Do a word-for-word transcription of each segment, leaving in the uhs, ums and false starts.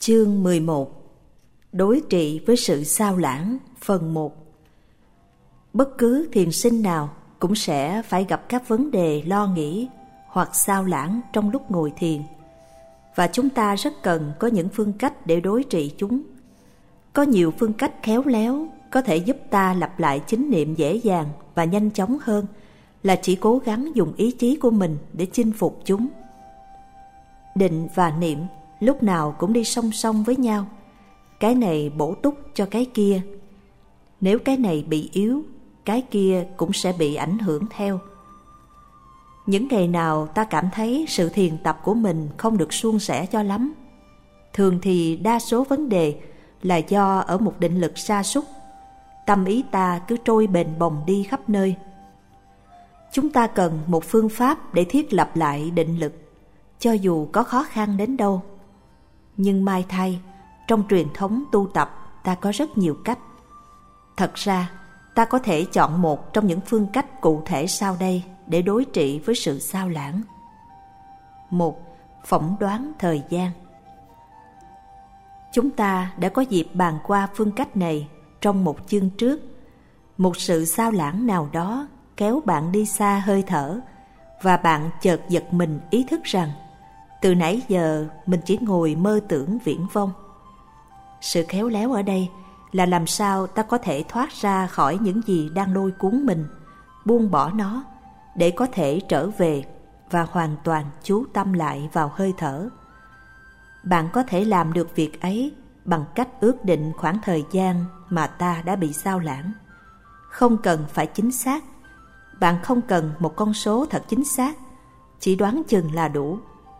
Chương mười một. Đối trị với sự sao lãng. Phần một. Bất cứ thiền sinh nào cũng sẽ phải gặp các vấn đề lo nghĩ hoặc sao lãng trong lúc ngồi thiền, và chúng ta rất cần có những phương cách để đối trị chúng. Có nhiều phương cách khéo léo có thể giúp ta lặp lại chánh niệm dễ dàng và nhanh chóng hơn là chỉ cố gắng dùng ý chí của mình để chinh phục chúng. Định và niệm lúc nào cũng đi song song với nhau, cái này bổ túc cho cái kia. Nếu cái này bị yếu, cái kia cũng sẽ bị ảnh hưởng theo. Những ngày nào ta cảm thấy sự thiền tập của mình không được suôn sẻ cho lắm, thường thì đa số vấn đề là do ở một định lực sa sút. Tâm ý ta cứ trôi bềnh bồng đi khắp nơi. Chúng ta cần một phương pháp để thiết lập lại định lực, cho dù có khó khăn đến đâu. Nhưng may thay, trong truyền thống tu tập ta có rất nhiều cách. Thật ra, ta có thể chọn một trong những phương cách cụ thể sau đây để đối trị với sự sao lãng. Một. Phỏng đoán thời gian. Chúng ta đã có dịp bàn qua phương cách này trong một chương trước. Một sự sao lãng nào đó kéo bạn đi xa hơi thở, và bạn chợt giật mình ý thức rằng từ nãy giờ mình chỉ ngồi mơ tưởng viển vông. Sự khéo léo ở đây là làm sao ta có thể thoát ra khỏi những gì đang lôi cuốn mình, buông bỏ nó để có thể trở về và hoàn toàn chú tâm lại vào hơi thở. Bạn có thể làm được việc ấy bằng cách ước định khoảng thời gian mà ta đã bị sao lãng. Không cần phải chính xác. Bạn không cần một con số thật chính xác, chỉ đoán chừng là đủ.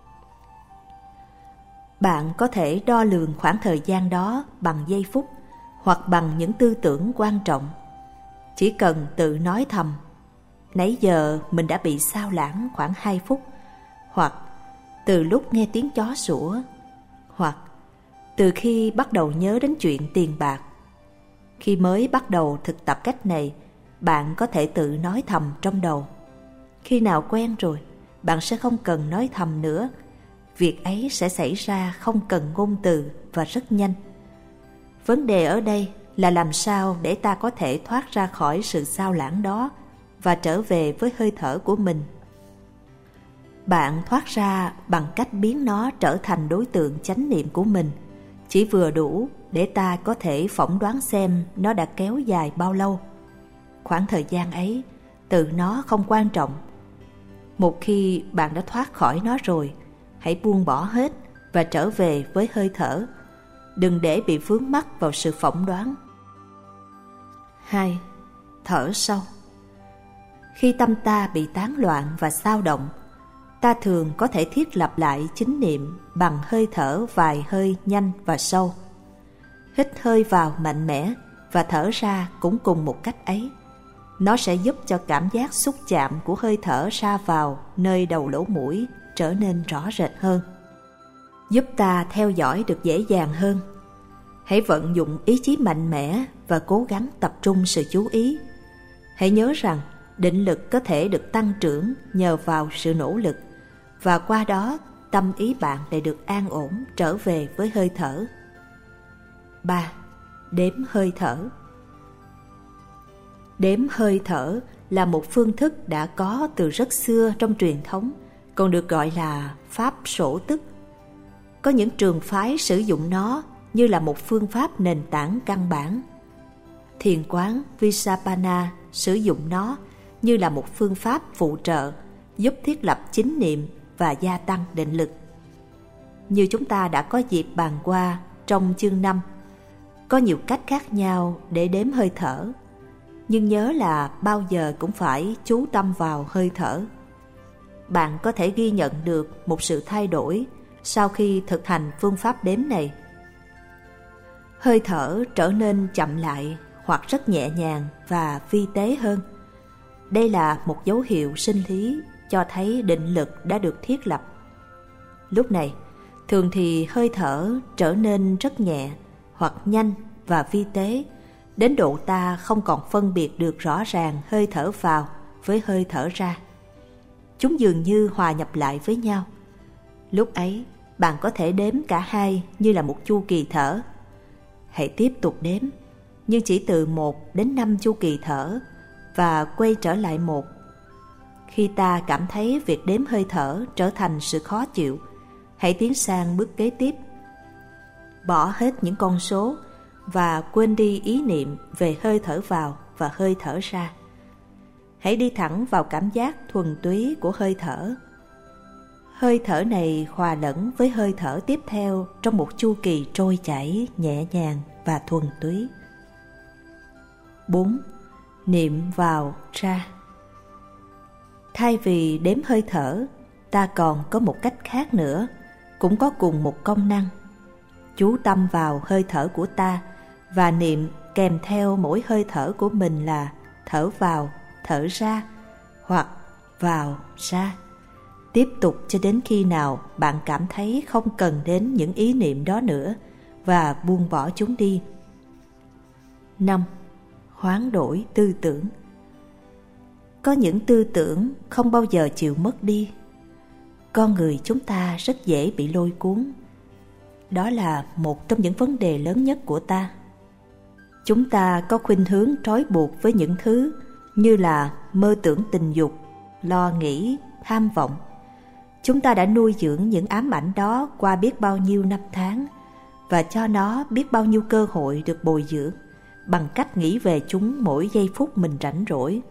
Bạn có thể đo lường khoảng thời gian đó bằng giây phút hoặc bằng những tư tưởng quan trọng. Chỉ cần tự nói thầm, nãy giờ mình đã bị sao lãng khoảng hai phút, hoặc từ lúc nghe tiếng chó sủa, hoặc từ khi bắt đầu nhớ đến chuyện tiền bạc. Khi mới bắt đầu thực tập cách này, bạn có thể tự nói thầm trong đầu. Khi nào quen rồi, bạn sẽ không cần nói thầm nữa. Việc ấy sẽ xảy ra không cần ngôn từ và rất nhanh. Vấn đề ở đây là làm sao để ta có thể thoát ra khỏi sự sao lãng đó và trở về với hơi thở của mình. Bạn thoát ra bằng cách biến nó trở thành đối tượng chánh niệm của mình, chỉ vừa đủ để ta có thể phỏng đoán xem nó đã kéo dài bao lâu. Khoảng thời gian ấy, tự nó không quan trọng. Một khi bạn đã thoát khỏi nó rồi, hãy buông bỏ hết và trở về với hơi thở. Đừng để bị vướng mắc vào sự phỏng đoán. Hai. Thở sâu. Khi tâm ta bị tán loạn và xao động, ta thường có thể thiết lập lại chánh niệm bằng hơi thở vài hơi nhanh và sâu. Hít hơi vào mạnh mẽ và thở ra cũng cùng một cách ấy. Nó sẽ giúp cho cảm giác xúc chạm của hơi thở ra vào nơi đầu lỗ mũi trở nên rõ rệt hơn, giúp ta theo dõi được dễ dàng hơn. Hãy vận dụng ý chí mạnh mẽ và cố gắng tập trung sự chú ý. Hãy nhớ rằng định lực có thể được tăng trưởng nhờ vào sự nỗ lực, và qua đó tâm ý bạn lại được an ổn trở về với hơi thở. Ba. Đếm hơi thở. Đếm hơi thở là một phương thức đã có từ rất xưa trong truyền thống, còn được gọi là pháp sổ tức. Có những trường phái sử dụng nó như là một phương pháp nền tảng căn bản. Thiền quán Visappana sử dụng nó như là một phương pháp phụ trợ giúp thiết lập chánh niệm và gia tăng định lực. Như chúng ta đã có dịp bàn qua trong chương năm, có nhiều cách khác nhau để đếm hơi thở, nhưng nhớ là bao giờ cũng phải chú tâm vào hơi thở. Bạn có thể ghi nhận được một sự thay đổi sau khi thực hành phương pháp đếm này. Hơi thở trở nên chậm lại hoặc rất nhẹ nhàng và vi tế hơn. Đây là một dấu hiệu sinh lý cho thấy định lực đã được thiết lập. Lúc này, thường thì hơi thở trở nên rất nhẹ hoặc nhanh và vi tế, đến độ ta không còn phân biệt được rõ ràng hơi thở vào với hơi thở ra. Chúng dường như hòa nhập lại với nhau. Lúc ấy, bạn có thể đếm cả hai như là một chu kỳ thở. Hãy tiếp tục đếm, nhưng chỉ từ một đến năm chu kỳ thở và quay trở lại một. Khi ta cảm thấy việc đếm hơi thở trở thành sự khó chịu, hãy tiến sang bước kế tiếp. Bỏ hết những con số và quên đi ý niệm về hơi thở vào và hơi thở ra. Hãy đi thẳng vào cảm giác thuần túy của hơi thở. Hơi thở này hòa lẫn với hơi thở tiếp theo trong một chu kỳ trôi chảy, nhẹ nhàng và thuần túy. bốn. Niệm vào, ra. Thay vì đếm hơi thở, ta còn có một cách khác nữa, cũng có cùng một công năng. Chú tâm vào hơi thở của ta và niệm kèm theo mỗi hơi thở của mình là thở vào, thở ra hoặc vào, ra. Tiếp tục cho đến khi nào bạn cảm thấy không cần đến những ý niệm đó nữa và buông bỏ chúng đi. năm. Hoán đổi tư tưởng. Có những tư tưởng không bao giờ chịu mất đi. Con người chúng ta rất dễ bị lôi cuốn. Đó là một trong những vấn đề lớn nhất của ta. Chúng ta có khuynh hướng trói buộc với những thứ như là mơ tưởng tình dục, lo nghĩ, tham vọng. Chúng ta đã nuôi dưỡng những ám ảnh đó qua biết bao nhiêu năm tháng và cho nó biết bao nhiêu cơ hội được bồi dưỡng bằng cách nghĩ về chúng mỗi giây phút mình rảnh rỗi.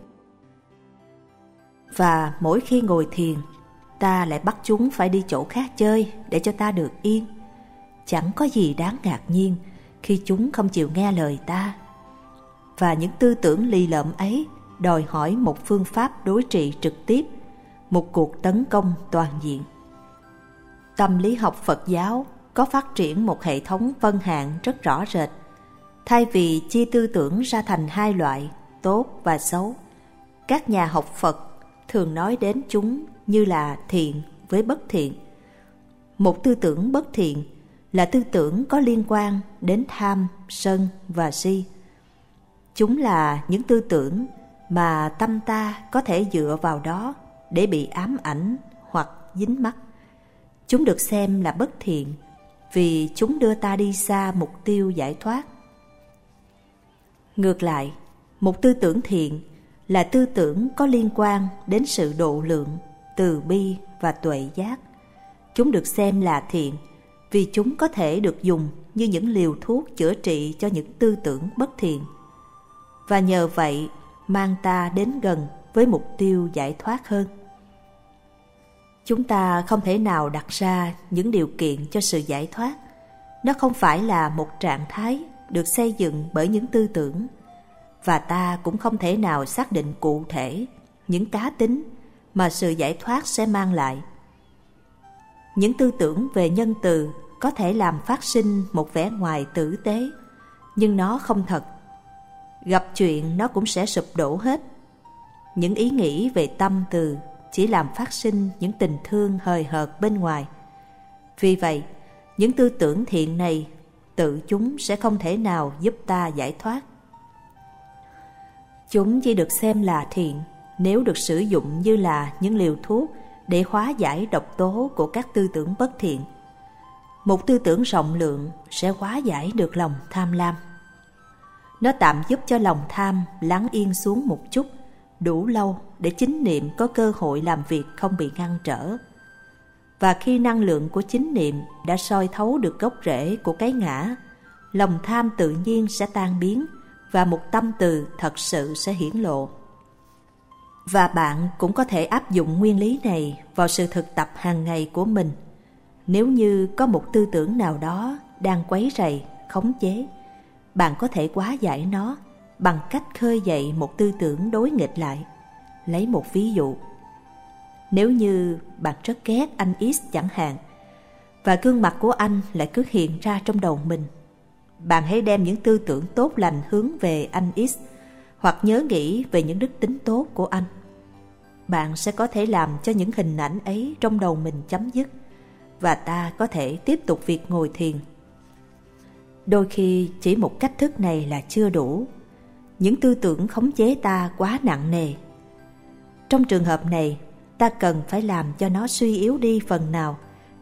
Và mỗi khi ngồi thiền, ta lại bắt chúng phải đi chỗ khác chơi để cho ta được yên. Chẳng có gì đáng ngạc nhiên khi chúng không chịu nghe lời ta. Và những tư tưởng lì lợm ấy đòi hỏi một phương pháp đối trị trực tiếp, một cuộc tấn công toàn diện. Tâm lý học Phật giáo có phát triển một hệ thống phân hạng rất rõ rệt. Thay vì chia tư tưởng ra thành hai loại, tốt và xấu, các nhà học Phật thường nói đến chúng như là thiện với bất thiện. Một tư tưởng bất thiện là tư tưởng có liên quan đến tham, sân và si. Chúng là những tư tưởng mà tâm ta có thể dựa vào đó để bị ám ảnh hoặc dính mắc. Chúng được xem là bất thiện vì chúng đưa ta đi xa mục tiêu giải thoát. Ngược lại, một tư tưởng thiện là tư tưởng có liên quan đến sự độ lượng, từ bi và tuệ giác. Chúng được xem là thiện vì chúng có thể được dùng như những liều thuốc chữa trị cho những tư tưởng bất thiện, và nhờ vậy mang ta đến gần với mục tiêu giải thoát hơn. Chúng ta không thể nào đặt ra những điều kiện cho sự giải thoát. Nó không phải là một trạng thái được xây dựng bởi những tư tưởng, và ta cũng không thể nào xác định cụ thể những cá tính mà sự giải thoát sẽ mang lại. Những tư tưởng về nhân từ có thể làm phát sinh một vẻ ngoài tử tế, nhưng nó không thật. Gặp chuyện nó cũng sẽ sụp đổ hết. Những ý nghĩ về tâm từ chỉ làm phát sinh những tình thương hời hợt bên ngoài. Vì vậy, những tư tưởng thiện này tự chúng sẽ không thể nào giúp ta giải thoát. Chúng chỉ được xem là thiện nếu được sử dụng như là những liều thuốc để hóa giải độc tố của các tư tưởng bất thiện. Một tư tưởng rộng lượng sẽ hóa giải được lòng tham lam. Nó tạm giúp cho lòng tham lắng yên xuống một chút, đủ lâu để chính niệm có cơ hội làm việc không bị ngăn trở. Và khi năng lượng của chính niệm đã soi thấu được gốc rễ của cái ngã, lòng tham tự nhiên sẽ tan biến và một tâm từ thật sự sẽ hiển lộ. Và bạn cũng có thể áp dụng nguyên lý này vào sự thực tập hàng ngày của mình. Nếu như có một tư tưởng nào đó đang quấy rầy, khống chế, bạn có thể hóa giải nó bằng cách khơi dậy một tư tưởng đối nghịch lại. Lấy một ví dụ. Nếu như bạn rất ghét anh X chẳng hạn, và gương mặt của anh lại cứ hiện ra trong đầu mình, bạn hãy đem những tư tưởng tốt lành hướng về anh X, hoặc nhớ nghĩ về những đức tính tốt của anh. Bạn sẽ có thể làm cho những hình ảnh ấy trong đầu mình chấm dứt, và ta có thể tiếp tục việc ngồi thiền. Đôi khi chỉ một cách thức này là chưa đủ. Những tư tưởng khống chế ta quá nặng nề. Trong trường hợp này, ta cần phải làm cho nó suy yếu đi phần nào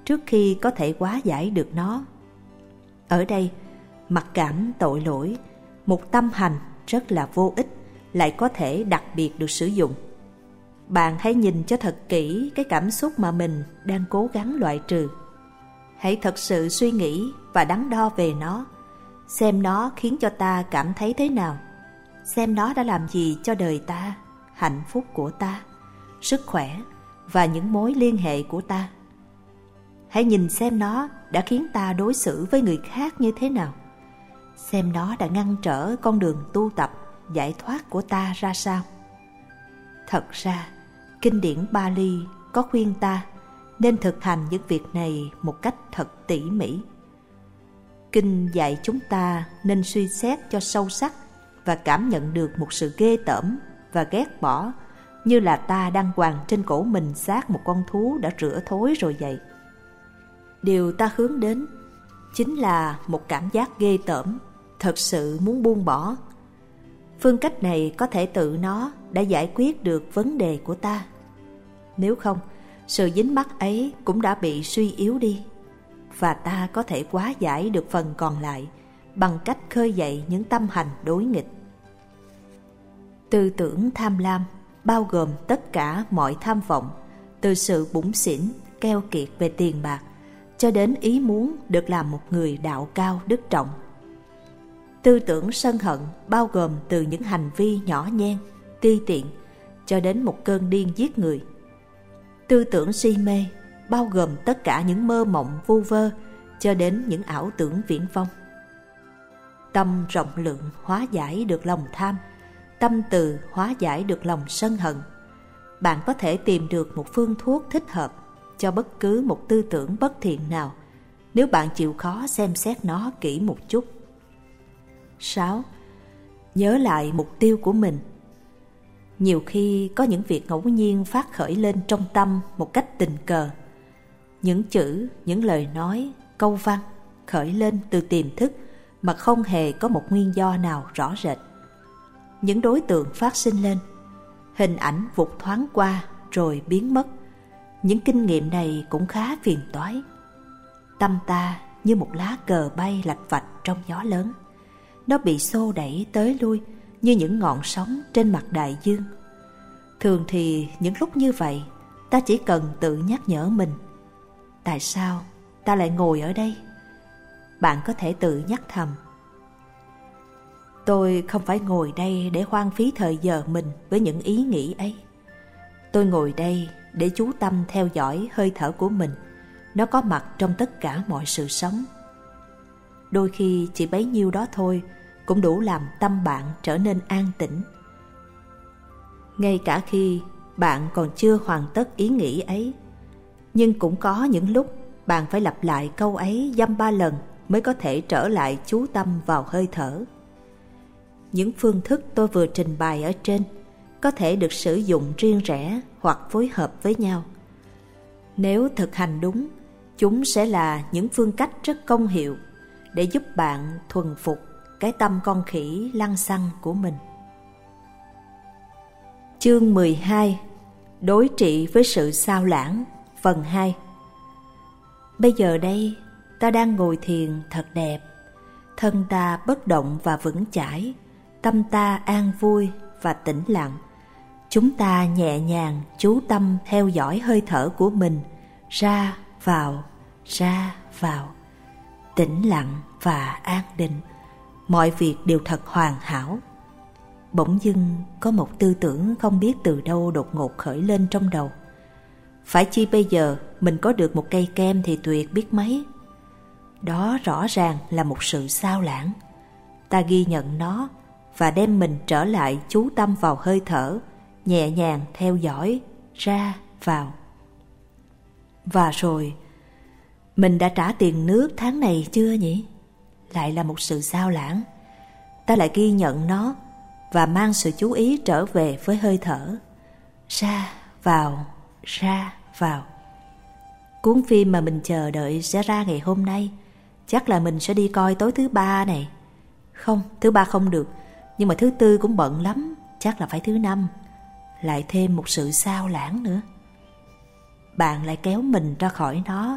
trước khi có thể hóa giải được nó. Ở đây, mặc cảm tội lỗi, một tâm hành rất là vô ích, lại có thể đặc biệt được sử dụng. Bạn hãy nhìn cho thật kỹ cái cảm xúc mà mình đang cố gắng loại trừ. Hãy thật sự suy nghĩ và đắn đo về nó, xem nó khiến cho ta cảm thấy thế nào, xem nó đã làm gì cho đời ta, hạnh phúc của ta, sức khỏe và những mối liên hệ của ta. Hãy nhìn xem nó đã khiến ta đối xử với người khác như thế nào, xem nó đã ngăn trở con đường tu tập, giải thoát của ta ra sao. Thật ra, kinh điển Pali có khuyên ta nên thực hành những việc này một cách thật tỉ mỉ. Kinh dạy chúng ta nên suy xét cho sâu sắc và cảm nhận được một sự ghê tởm và ghét bỏ, như là ta đang quàng trên cổ mình xác một con thú đã rửa thối rồi vậy. Điều ta hướng đến chính là một cảm giác ghê tởm, thật sự muốn buông bỏ. Phương cách này có thể tự nó đã giải quyết được vấn đề của ta. Nếu không, sự dính mắc ấy cũng đã bị suy yếu đi, và ta có thể hóa giải được phần còn lại bằng cách khơi dậy những tâm hành đối nghịch. Tư tưởng tham lam bao gồm tất cả mọi tham vọng, từ sự bủn xỉn, keo kiệt về tiền bạc, cho đến ý muốn được làm một người đạo cao đức trọng. Tư tưởng sân hận bao gồm từ những hành vi nhỏ nhen, ti tiện, cho đến một cơn điên giết người. Tư tưởng si mê bao gồm tất cả những mơ mộng vu vơ, cho đến những ảo tưởng viển vông. Tâm rộng lượng hóa giải được lòng tham, tâm từ hóa giải được lòng sân hận. Bạn có thể tìm được một phương thuốc thích hợp cho bất cứ một tư tưởng bất thiện nào, nếu bạn chịu khó xem xét nó kỹ một chút. sáu. Nhớ lại mục tiêu của mình. Nhiều khi có những việc ngẫu nhiên phát khởi lên trong tâm một cách tình cờ. Những chữ, những lời nói, câu văn khởi lên từ tiềm thức mà không hề có một nguyên do nào rõ rệt. Những đối tượng phát sinh lên, hình ảnh vụt thoáng qua rồi biến mất. Những kinh nghiệm này cũng khá phiền toái. Tâm ta như một lá cờ bay lạch vạch trong gió lớn. Nó bị xô đẩy tới lui như những ngọn sóng trên mặt đại dương. Thường thì những lúc như vậy, ta chỉ cần tự nhắc nhở mình: tại sao ta lại ngồi ở đây? Bạn có thể tự nhắc thầm: tôi không phải ngồi đây để hoang phí thời giờ mình với những ý nghĩ ấy. Tôi ngồi đây để chú tâm theo dõi hơi thở của mình. Nó có mặt trong tất cả mọi sự sống. Đôi khi chỉ bấy nhiêu đó thôi cũng đủ làm tâm bạn trở nên an tĩnh. Ngay cả khi bạn còn chưa hoàn tất ý nghĩ ấy, nhưng cũng có những lúc bạn phải lặp lại câu ấy dăm ba lần mới có thể trở lại chú tâm vào hơi thở. Những phương thức tôi vừa trình bày ở trên có thể được sử dụng riêng rẽ hoặc phối hợp với nhau. Nếu thực hành đúng, chúng sẽ là những phương cách rất công hiệu để giúp bạn thuần phục cái tâm con khỉ lăng xăng của mình. Chương mười hai. Đối trị với sự sao lãng. Phần hai. Bây giờ đây, ta đang ngồi thiền thật đẹp. Thân ta bất động và vững chãi, tâm ta an vui và tĩnh lặng. Chúng ta nhẹ nhàng chú tâm theo dõi hơi thở của mình, ra vào, ra vào, tĩnh lặng và an định. Mọi việc đều thật hoàn hảo. Bỗng dưng có một tư tưởng không biết từ đâu đột ngột khởi lên trong đầu: phải chi bây giờ mình có được một cây kem thì tuyệt biết mấy. Đó rõ ràng là một sự sao lãng. Ta ghi nhận nó và đem mình trở lại chú tâm vào hơi thở, nhẹ nhàng theo dõi, ra, vào. Và rồi, mình đã trả tiền nước tháng này chưa nhỉ? Lại là một sự sao lãng. Ta lại ghi nhận nó và mang sự chú ý trở về với hơi thở, ra, vào, ra, vào. Cuốn phim mà mình chờ đợi sẽ ra ngày hôm nay. Chắc là mình sẽ đi coi tối thứ ba này. Không, thứ ba không được, nhưng mà thứ tư cũng bận lắm. Chắc là phải thứ năm. Lại thêm một sự sao lãng nữa. Bạn lại kéo mình ra khỏi nó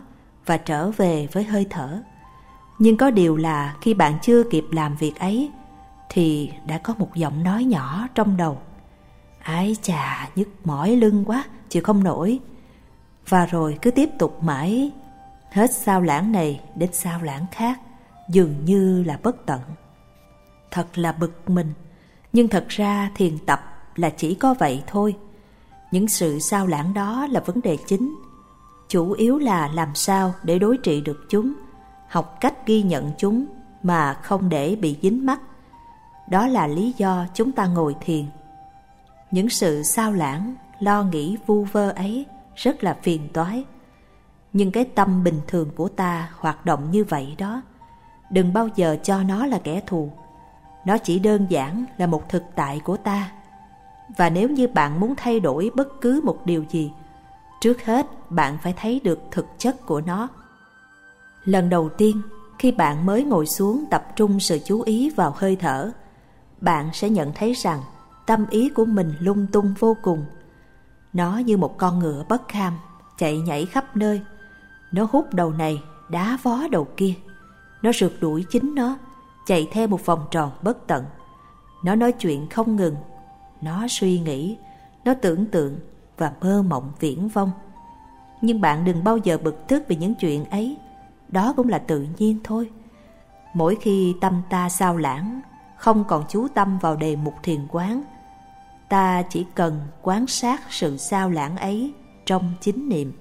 và trở về với hơi thở. Nhưng có điều là khi bạn chưa kịp làm việc ấy thì đã có một giọng nói nhỏ trong đầu: ái chà, nhức mỏi lưng quá, chịu không nổi. Và rồi cứ tiếp tục mãi, hết sao lãng này đến sao lãng khác, dường như là bất tận. Thật là bực mình, nhưng thật ra thiền tập là chỉ có vậy thôi. Những sự sao lãng đó là vấn đề chính. Chủ yếu là làm sao để đối trị được chúng, học cách ghi nhận chúng mà không để bị dính mắc. Đó là lý do chúng ta ngồi thiền. Những sự sao lãng, lo nghĩ vu vơ ấy rất là phiền toái. Nhưng cái tâm bình thường của ta hoạt động như vậy đó. Đừng bao giờ cho nó là kẻ thù. Nó chỉ đơn giản là một thực tại của ta. Và nếu như bạn muốn thay đổi bất cứ một điều gì, trước hết bạn phải thấy được thực chất của nó. Lần đầu tiên, khi bạn mới ngồi xuống tập trung sự chú ý vào hơi thở, bạn sẽ nhận thấy rằng tâm ý của mình lung tung vô cùng. Nó như một con ngựa bất kham, chạy nhảy khắp nơi. Nó hút đầu này, đá vó đầu kia. Nó rượt đuổi chính nó, chạy theo một vòng tròn bất tận. Nó nói chuyện không ngừng. Nó suy nghĩ, nó tưởng tượng và mơ mộng viển vông. Nhưng bạn đừng bao giờ bực tức vì những chuyện ấy. Đó cũng là tự nhiên thôi. Mỗi khi tâm ta sao lãng, không còn chú tâm vào đề mục thiền quán, ta chỉ cần quan sát sự sao lãng ấy trong chính niệm.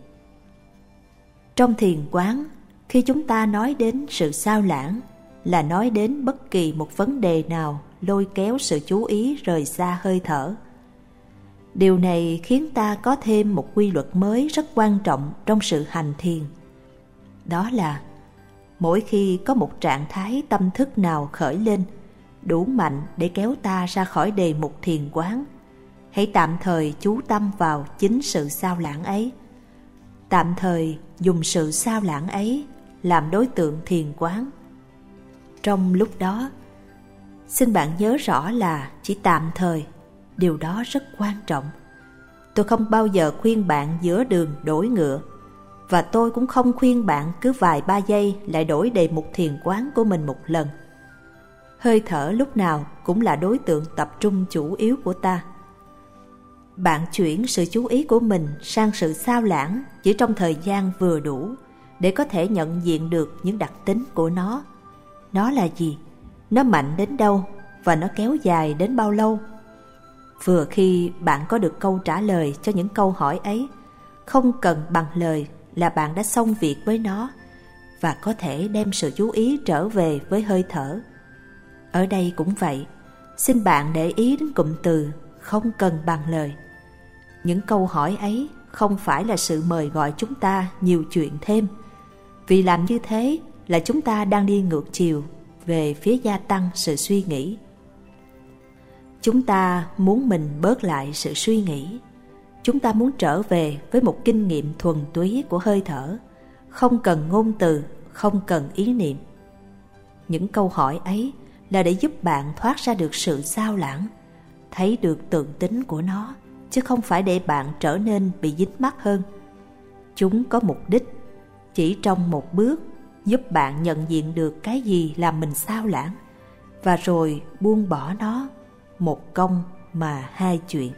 Trong thiền quán, khi chúng ta nói đến sự sao lãng là nói đến bất kỳ một vấn đề nào lôi kéo sự chú ý rời xa hơi thở. Điều này khiến ta có thêm một quy luật mới rất quan trọng trong sự hành thiền. Đó là mỗi khi có một trạng thái tâm thức nào khởi lên đủ mạnh để kéo ta ra khỏi đề mục thiền quán, hãy tạm thời chú tâm vào chính sự sao lãng ấy. Tạm thời dùng sự sao lãng ấy làm đối tượng thiền quán. Trong lúc đó, xin bạn nhớ rõ là chỉ tạm thời, điều đó rất quan trọng. Tôi không bao giờ khuyên bạn giữa đường đổi ngựa, và tôi cũng không khuyên bạn cứ vài ba giây lại đổi đề mục thiền quán của mình một lần. Hơi thở lúc nào cũng là đối tượng tập trung chủ yếu của ta. Bạn chuyển sự chú ý của mình sang sự sao lãng chỉ trong thời gian vừa đủ để có thể nhận diện được những đặc tính của nó. Nó là gì? Nó mạnh đến đâu? Và nó kéo dài đến bao lâu? Vừa khi bạn có được câu trả lời cho những câu hỏi ấy, không cần bằng lời là bạn đã xong việc với nó và có thể đem sự chú ý trở về với hơi thở. Ở đây cũng vậy, xin bạn để ý đến cụm từ không cần bằng lời. Những câu hỏi ấy không phải là sự mời gọi chúng ta nhiều chuyện thêm, vì làm như thế là chúng ta đang đi ngược chiều về phía gia tăng sự suy nghĩ. Chúng ta muốn mình bớt lại sự suy nghĩ. Chúng ta muốn trở về với một kinh nghiệm thuần túy của hơi thở, không cần ngôn từ, không cần ý niệm. Những câu hỏi ấy là để giúp bạn thoát ra được sự sao lãng, thấy được tượng tính của nó, chứ không phải để bạn trở nên bị dính mắc hơn. Chúng có mục đích, chỉ trong một bước, giúp bạn nhận diện được cái gì làm mình sao lãng, và rồi buông bỏ nó, một công mà hai chuyện.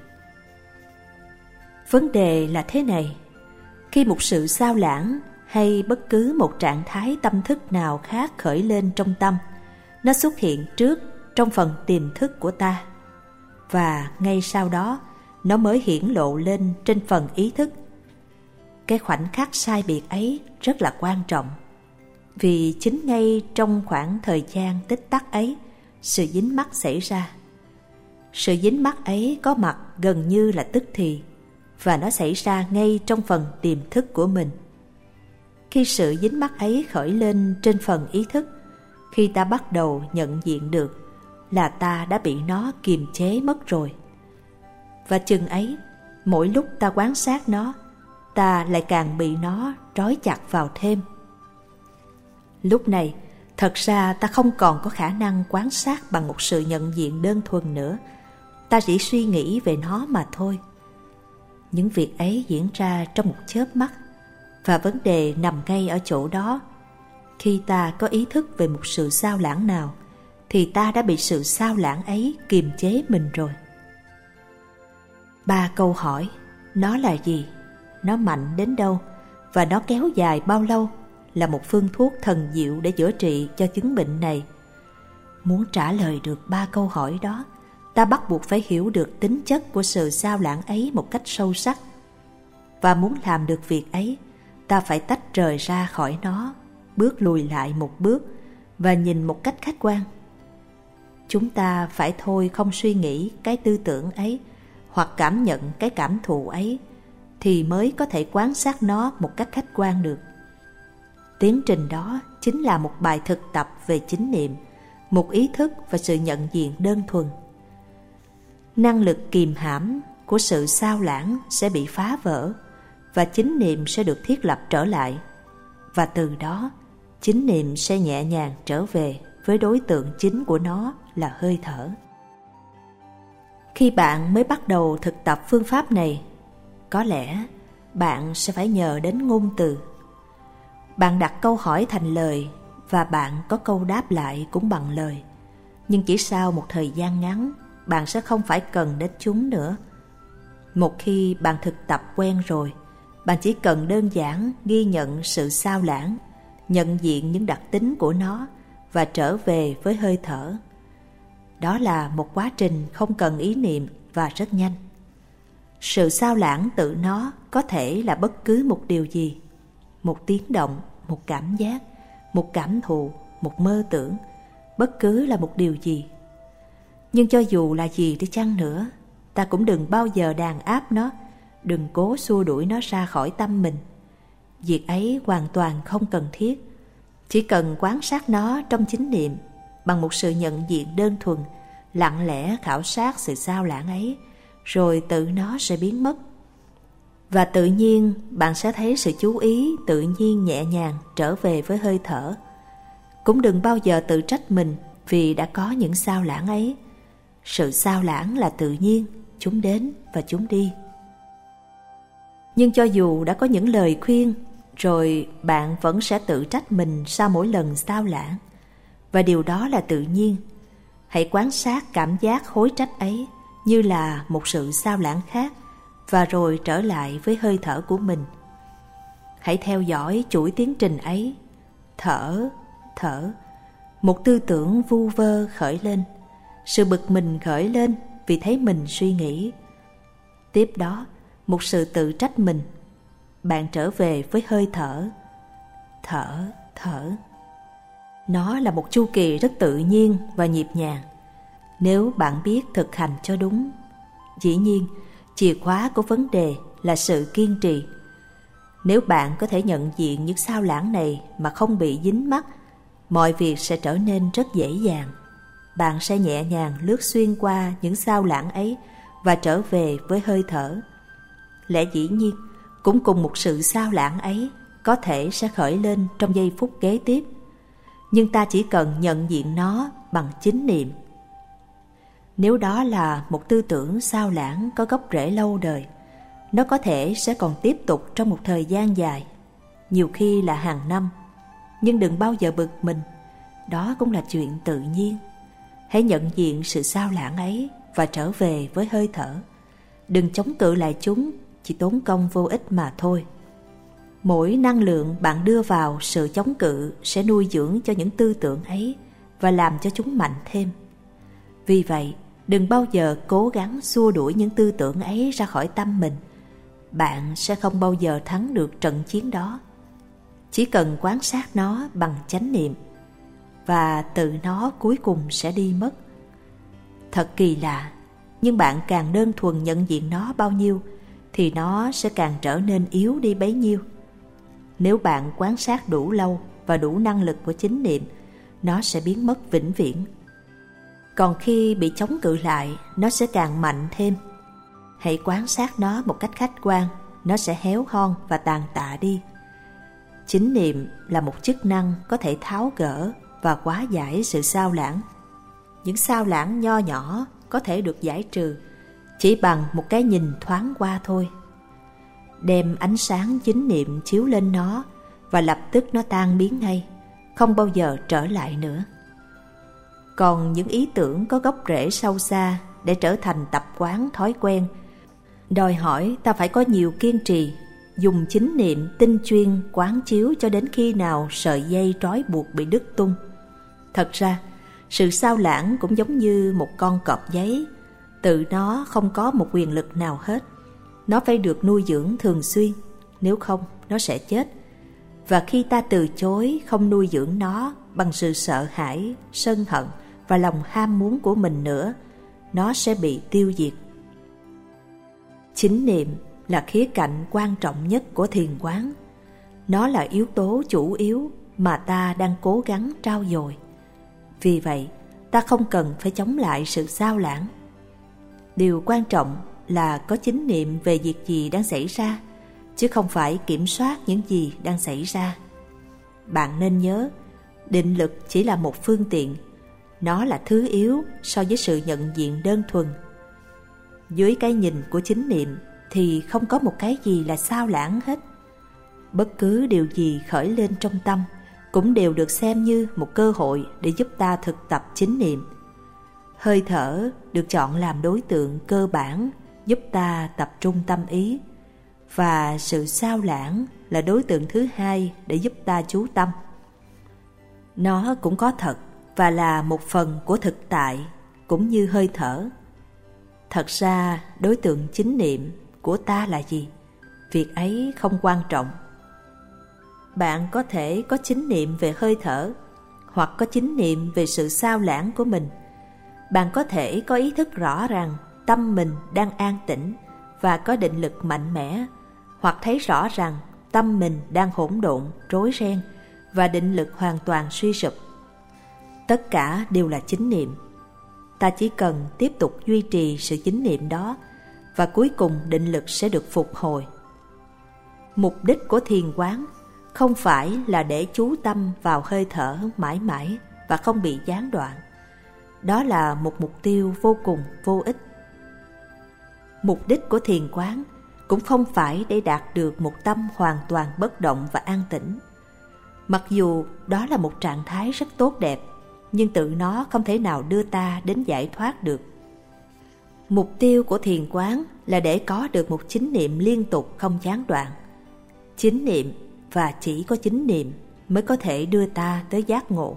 Vấn đề là thế này: khi một sự sao lãng hay bất cứ một trạng thái tâm thức nào khác khởi lên trong tâm, nó xuất hiện trước trong phần tiềm thức của ta, và ngay sau đó nó mới hiển lộ lên trên phần ý thức. Cái khoảnh khắc sai biệt ấy rất là quan trọng, vì chính ngay trong khoảng thời gian tích tắc ấy, sự dính mắc xảy ra. Sự dính mắc ấy có mặt gần như là tức thì, và nó xảy ra ngay trong phần tiềm thức của mình. Khi sự dính mắc ấy khởi lên trên phần ý thức, khi ta bắt đầu nhận diện được là ta đã bị nó kiềm chế mất rồi. Và chừng ấy, mỗi lúc ta quan sát nó, ta lại càng bị nó trói chặt vào thêm. Lúc này, thật ra ta không còn có khả năng quan sát bằng một sự nhận diện đơn thuần nữa. Ta chỉ suy nghĩ về nó mà thôi. Những việc ấy diễn ra trong một chớp mắt, Và vấn đề nằm ngay ở chỗ đó. Khi ta có ý thức về một sự sao lãng nào, thì ta đã bị sự sao lãng ấy kiềm chế mình rồi. Ba câu hỏi: nó là gì? Nó mạnh đến đâu? Và nó kéo dài bao lâu? Là một phương thuốc thần diệu để chữa trị cho chứng bệnh này. Muốn trả lời được ba câu hỏi đó, ta bắt buộc phải hiểu được tính chất của sự sao lãng ấy một cách sâu sắc. Và muốn làm được việc ấy, ta phải tách rời ra khỏi nó, bước lùi lại một bước và nhìn một cách khách quan. Chúng ta phải thôi không suy nghĩ cái tư tưởng ấy hoặc cảm nhận cái cảm thụ ấy, thì mới có thể quan sát nó một cách khách quan được. Tiến trình đó chính là một bài thực tập về chánh niệm, một ý thức và sự nhận diện đơn thuần. Năng lực kìm hãm của sự sao lãng sẽ bị phá vỡ và chánh niệm sẽ được thiết lập trở lại. Và từ đó, chánh niệm sẽ nhẹ nhàng trở về với đối tượng chính của nó là hơi thở. Khi bạn mới bắt đầu thực tập phương pháp này, có lẽ bạn sẽ phải nhờ đến ngôn từ. Bạn đặt câu hỏi thành lời và bạn có câu đáp lại cũng bằng lời. Nhưng chỉ sau một thời gian ngắn, bạn sẽ không phải cần đến chúng nữa. Một khi bạn thực tập quen rồi, bạn chỉ cần đơn giản ghi nhận sự sao lãng, nhận diện những đặc tính của nó và trở về với hơi thở. Đó là một quá trình không cần ý niệm và rất nhanh. Sự sao lãng tự nó có thể là bất cứ một điều gì: một tiếng động, một cảm giác, một cảm thụ, một mơ tưởng, bất cứ là một điều gì. Nhưng cho dù là gì đi chăng nữa, ta cũng đừng bao giờ đàn áp nó, đừng cố xua đuổi nó ra khỏi tâm mình. Việc ấy hoàn toàn không cần thiết. Chỉ cần quan sát nó trong chánh niệm, bằng một sự nhận diện đơn thuần, lặng lẽ khảo sát sự sao lãng ấy, rồi tự nó sẽ biến mất. Và tự nhiên bạn sẽ thấy sự chú ý tự nhiên nhẹ nhàng trở về với hơi thở. Cũng đừng bao giờ tự trách mình vì đã có những sao lãng ấy. Sự sao lãng là tự nhiên, chúng đến và chúng đi. Nhưng cho dù đã có những lời khuyên, rồi bạn vẫn sẽ tự trách mình sau mỗi lần sao lãng. Và điều đó là tự nhiên. Hãy quan sát cảm giác hối trách ấy như là một sự sao lãng khác, và rồi trở lại với hơi thở của mình. Hãy theo dõi chuỗi tiến trình ấy. Thở, thở. Một tư tưởng vu vơ khởi lên. Sự bực mình khởi lên vì thấy mình suy nghĩ. Tiếp đó, một sự tự trách mình. Bạn trở về với hơi thở. Thở, thở. Nó là một chu kỳ rất tự nhiên và nhịp nhàng, nếu bạn biết thực hành cho đúng. Dĩ nhiên, chìa khóa của vấn đề là sự kiên trì. Nếu bạn có thể nhận diện những sao lãng này mà không bị dính mắc, mọi việc sẽ trở nên rất dễ dàng. Bạn sẽ nhẹ nhàng lướt xuyên qua những sao lãng ấy và trở về với hơi thở. Lẽ dĩ nhiên, cũng cùng một sự sao lãng ấy có thể sẽ khởi lên trong giây phút kế tiếp. Nhưng ta chỉ cần nhận diện nó bằng chánh niệm. Nếu đó là một tư tưởng sao lãng có gốc rễ lâu đời, nó có thể sẽ còn tiếp tục trong một thời gian dài, nhiều khi là hàng năm. Nhưng đừng bao giờ bực mình, đó cũng là chuyện tự nhiên. Hãy nhận diện sự sao lãng ấy và trở về với hơi thở. Đừng chống cự lại chúng, chỉ tốn công vô ích mà thôi. Mỗi năng lượng bạn đưa vào sự chống cự sẽ nuôi dưỡng cho những tư tưởng ấy và làm cho chúng mạnh thêm. Vì vậy, đừng bao giờ cố gắng xua đuổi những tư tưởng ấy ra khỏi tâm mình. Bạn sẽ không bao giờ thắng được trận chiến đó. Chỉ cần quan sát nó bằng chánh niệm, và tự nó cuối cùng sẽ đi mất. Thật kỳ lạ, nhưng bạn càng đơn thuần nhận diện nó bao nhiêu, thì nó sẽ càng trở nên yếu đi bấy nhiêu. Nếu bạn quan sát đủ lâu và đủ năng lực của chánh niệm, nó sẽ biến mất vĩnh viễn. Còn khi bị chống cự lại, nó sẽ càng mạnh thêm. Hãy quan sát nó một cách khách quan, nó sẽ héo hon và tàn tạ đi. Chánh niệm là một chức năng có thể tháo gỡ và hóa giải sự sao lãng. Những sao lãng nho nhỏ có thể được giải trừ chỉ bằng một cái nhìn thoáng qua thôi. đem ánh sáng chính niệm chiếu lên nó và lập tức nó tan biến ngay, không bao giờ trở lại nữa. Còn những ý tưởng có gốc rễ sâu xa để trở thành tập quán thói quen, đòi hỏi ta phải có nhiều kiên trì, dùng chính niệm tinh chuyên quán chiếu cho đến khi nào sợi dây trói buộc bị đứt tung. Thật ra, sự sao lãng cũng giống như một con cọp giấy, tự nó không có một quyền lực nào hết. Nó phải được nuôi dưỡng thường xuyên, nếu không nó sẽ chết. Và khi ta từ chối không nuôi dưỡng nó bằng sự sợ hãi, sân hận và lòng ham muốn của mình nữa, nó sẽ bị tiêu diệt. Chính niệm là khía cạnh quan trọng nhất của thiền quán. Nó là yếu tố chủ yếu mà ta đang cố gắng trau dồi. Vì vậy, ta không cần phải chống lại sự sao lãng. Điều quan trọng là có chính niệm về việc gì đang xảy ra, chứ không phải kiểm soát những gì đang xảy ra. Bạn nên nhớ, định lực chỉ là một phương tiện, nó là thứ yếu so với sự nhận diện đơn thuần. Dưới cái nhìn của chính niệm thì không có một cái gì là sao lãng hết. Bất cứ điều gì khởi lên trong tâm cũng đều được xem như một cơ hội để giúp ta thực tập chính niệm. Hơi thở được chọn làm đối tượng cơ bản giúp ta tập trung tâm ý, và sự sao lãng là đối tượng thứ hai để giúp ta chú tâm. Nó cũng có thật và là một phần của thực tại, cũng như hơi thở. Thật ra đối tượng chính niệm của ta là gì? Việc ấy không quan trọng. Bạn có thể có chính niệm về hơi thở, hoặc có chính niệm về sự sao lãng của mình. Bạn có thể có ý thức rõ rằng tâm mình đang an tĩnh và có định lực mạnh mẽ, hoặc thấy rõ rằng tâm mình đang hỗn độn, rối ren và định lực hoàn toàn suy sụp. Tất cả đều là chính niệm. Ta chỉ cần tiếp tục duy trì sự chính niệm đó, và cuối cùng định lực sẽ được phục hồi. Mục đích của thiền quán không phải là để chú tâm vào hơi thở mãi mãi và không bị gián đoạn. Đó là một mục tiêu vô cùng vô ích. Mục đích của thiền quán cũng không phải để đạt được một tâm hoàn toàn bất động và an tĩnh. Mặc dù đó là một trạng thái rất tốt đẹp, nhưng tự nó không thể nào đưa ta đến giải thoát được. Mục tiêu của thiền quán là để có được một chính niệm liên tục không gián đoạn. Chính niệm và chỉ có chính niệm mới có thể đưa ta tới giác ngộ.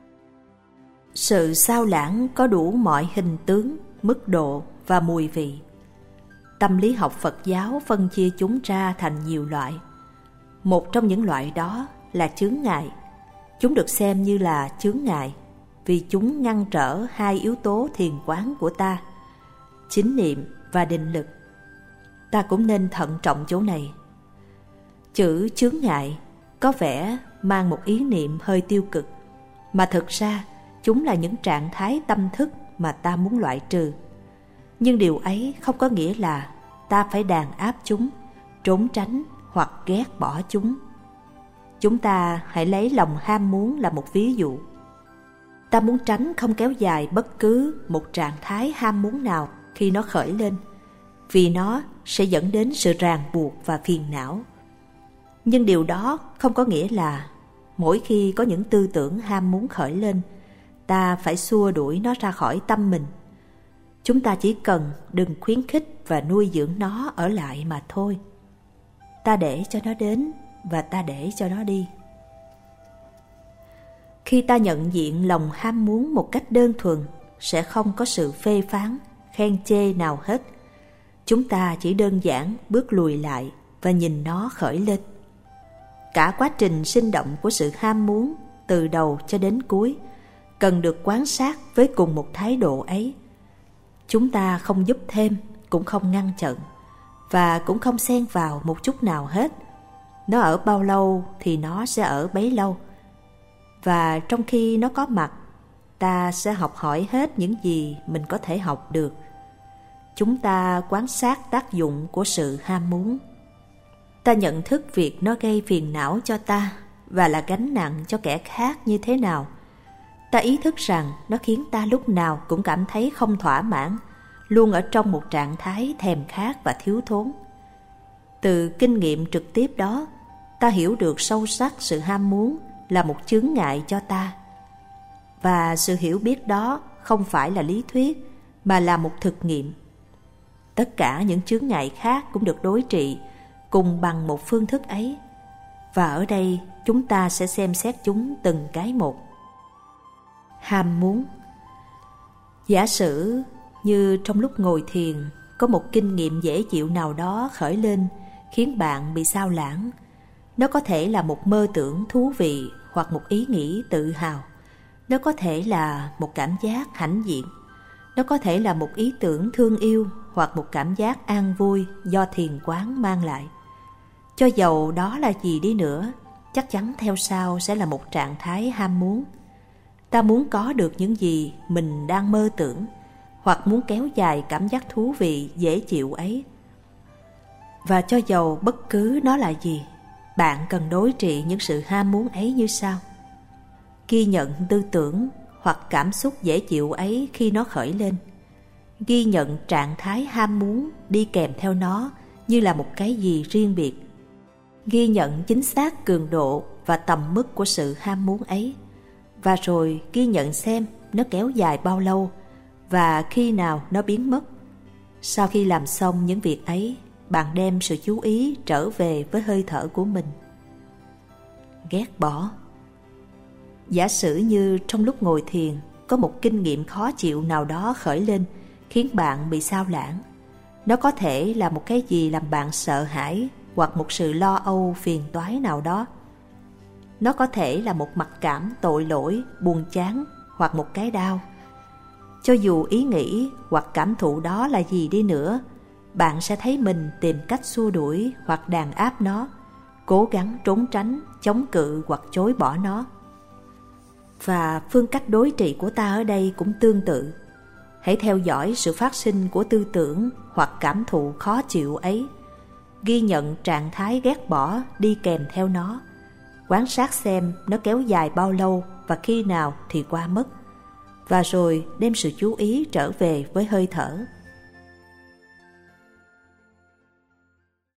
Sự sao lãng có đủ mọi hình tướng, mức độ và mùi vị. Tâm lý học Phật giáo phân chia chúng ra thành nhiều loại. Một trong những loại đó là chướng ngại. Chúng được xem như là chướng ngại vì chúng ngăn trở hai yếu tố thiền quán của ta, chính niệm và định lực. Ta cũng nên thận trọng chỗ này. Chữ chướng ngại có vẻ mang một ý niệm hơi tiêu cực, mà thực ra chúng là những trạng thái tâm thức mà ta muốn loại trừ. Nhưng điều ấy không có nghĩa là ta phải đàn áp chúng, trốn tránh hoặc ghét bỏ chúng. Chúng ta hãy lấy lòng ham muốn là một ví dụ. Ta muốn tránh không kéo dài bất cứ một trạng thái ham muốn nào khi nó khởi lên, vì nó sẽ dẫn đến sự ràng buộc và phiền não. Nhưng điều đó không có nghĩa là mỗi khi có những tư tưởng ham muốn khởi lên, ta phải xua đuổi nó ra khỏi tâm mình. Chúng ta chỉ cần đừng khuyến khích và nuôi dưỡng nó ở lại mà thôi. Ta để cho nó đến và ta để cho nó đi. Khi ta nhận diện lòng ham muốn một cách đơn thuần, sẽ không có sự phê phán, khen chê nào hết. Chúng ta chỉ đơn giản bước lùi lại và nhìn nó khởi lên. Cả quá trình sinh động của sự ham muốn, từ đầu cho đến cuối, cần được quan sát với cùng một thái độ ấy. Chúng ta không giúp thêm, cũng không ngăn chặn, và cũng không xen vào một chút nào hết. Nó ở bao lâu thì nó sẽ ở bấy lâu. Và trong khi nó có mặt, ta sẽ học hỏi hết những gì mình có thể học được. Chúng ta quan sát tác dụng của sự ham muốn. Ta nhận thức việc nó gây phiền não cho ta và là gánh nặng cho kẻ khác như thế nào. Ta ý thức rằng nó khiến ta lúc nào cũng cảm thấy không thỏa mãn, luôn ở trong một trạng thái thèm khát và thiếu thốn. Từ kinh nghiệm trực tiếp đó, ta hiểu được sâu sắc sự ham muốn là một chướng ngại cho ta. Và sự hiểu biết đó không phải là lý thuyết, mà là một thực nghiệm. Tất cả những chướng ngại khác cũng được đối trị cùng bằng một phương thức ấy. Và ở đây chúng ta sẽ xem xét chúng từng cái một. Ham muốn. Giả sử như trong lúc ngồi thiền có một kinh nghiệm dễ chịu nào đó khởi lên khiến bạn bị xao lãng. Nó có thể là một mơ tưởng thú vị hoặc một ý nghĩ tự hào. Nó có thể là một cảm giác hãnh diện. Nó có thể là một ý tưởng thương yêu hoặc một cảm giác an vui do thiền quán mang lại. Cho dầu đó là gì đi nữa, chắc chắn theo sau sẽ là một trạng thái ham muốn. Ta muốn có được những gì mình đang mơ tưởng, hoặc muốn kéo dài cảm giác thú vị dễ chịu ấy. Và cho dầu bất cứ nó là gì, bạn cần đối trị những sự ham muốn ấy như sau. Ghi nhận tư tưởng hoặc cảm xúc dễ chịu ấy khi nó khởi lên. Ghi nhận trạng thái ham muốn đi kèm theo nó như là một cái gì riêng biệt. Ghi nhận chính xác cường độ và tầm mức của sự ham muốn ấy. Và rồi ghi nhận xem nó kéo dài bao lâu và khi nào nó biến mất. Sau khi làm xong những việc ấy, bạn đem sự chú ý trở về với hơi thở của mình. Ghét bỏ. Giả sử như trong lúc ngồi thiền có một kinh nghiệm khó chịu nào đó khởi lên khiến bạn bị xao lãng. Nó có thể là một cái gì làm bạn sợ hãi hoặc một sự lo âu phiền toái nào đó. Nó có thể là một mặc cảm tội lỗi, buồn chán hoặc một cái đau. Cho dù ý nghĩ hoặc cảm thụ đó là gì đi nữa, bạn sẽ thấy mình tìm cách xua đuổi hoặc đàn áp nó, cố gắng trốn tránh, chống cự hoặc chối bỏ nó. Và phương cách đối trị của ta ở đây cũng tương tự. Hãy theo dõi sự phát sinh của tư tưởng hoặc cảm thụ khó chịu ấy. Ghi nhận trạng thái ghét bỏ đi kèm theo nó. Quan sát xem nó kéo dài bao lâu và khi nào thì qua mất. Và rồi đem sự chú ý trở về với hơi thở.